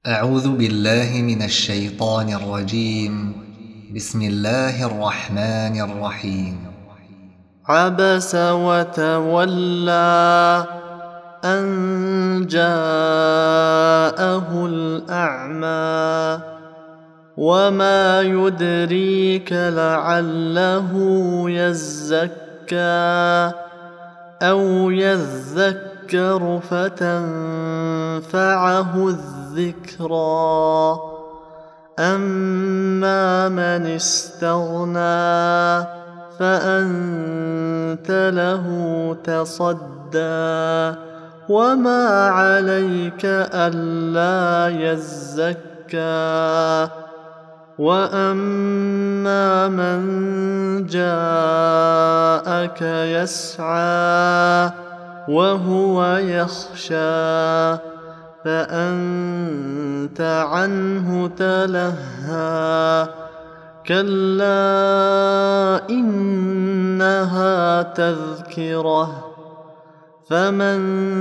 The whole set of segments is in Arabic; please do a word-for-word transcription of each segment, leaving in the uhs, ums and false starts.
أعوذ بالله من الشيطان الرجيم. بسم الله الرحمن الرحيم. عبس وتولى أن جاءه الأعمى وما يدريك لعله يزكى أو يذكر فتنفعه الذكرى أما من استغنى فأنت له تصدى وما عليك ألا يزكى وأما من جاءك يسعى وهو يخشى فأنت عنه تلهى كلا إنها تذكرة فمن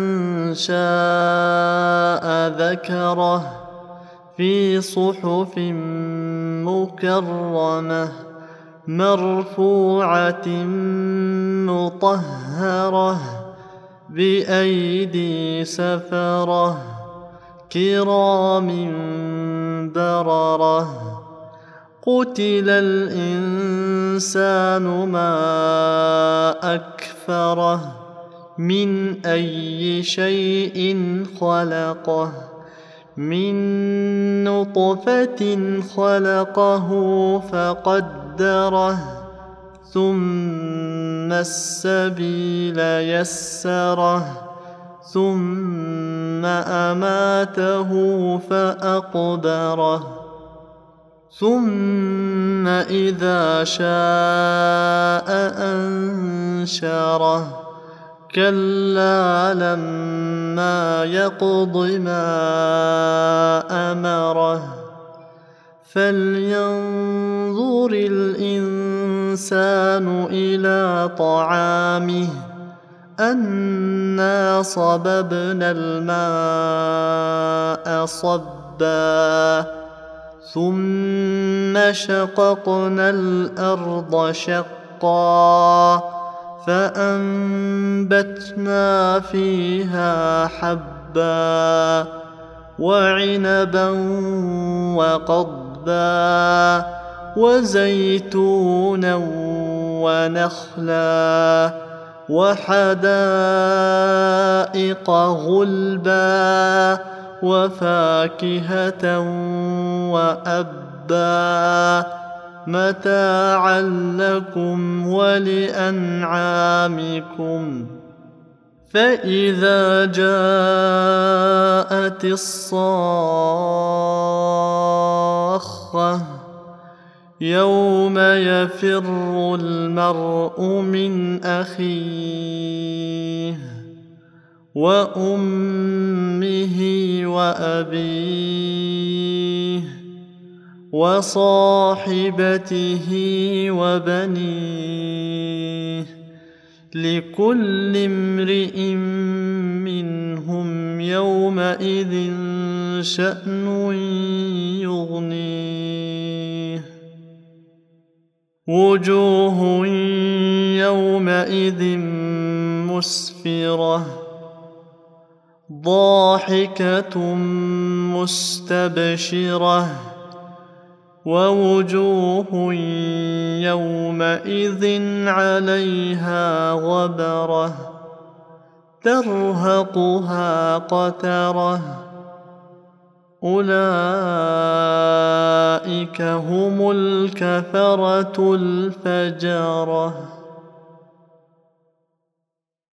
شاء ذكره في صحف مكرمة مرفوعة مطهرة بأيدي سفرة كرام بررة قتل الإنسان ما أكفره من أي شيء خلقه من نطفة خلقه فقدره ثم السبيل يسره ثم أماته فأقبره ثم إذا شاء أنشره كلا لما يقض ما أمره فلينظر الإنسان إلى طعامه أنا صببنا الماء صبا ثم شققنا الأرض شقا فأنبتنا فيها حبا وعنبا وقضبا وزيتونا ونخلا وحدائق غلبا وفاكهة وأبا متاعا لكم ولأنعامكم فإذا جاءت الصاخة يوم يفر المرء من أخيه وأمه وأبيه وصاحبته وبنيه لكل امرئ منهم يومئذ شأن يغنيه وجوه يومئذ مسفرة ضاحكة مستبشرة ووجوه يومئذ عليها غبرة ترهقها قترة أولئك هم الكفرة الفجرة.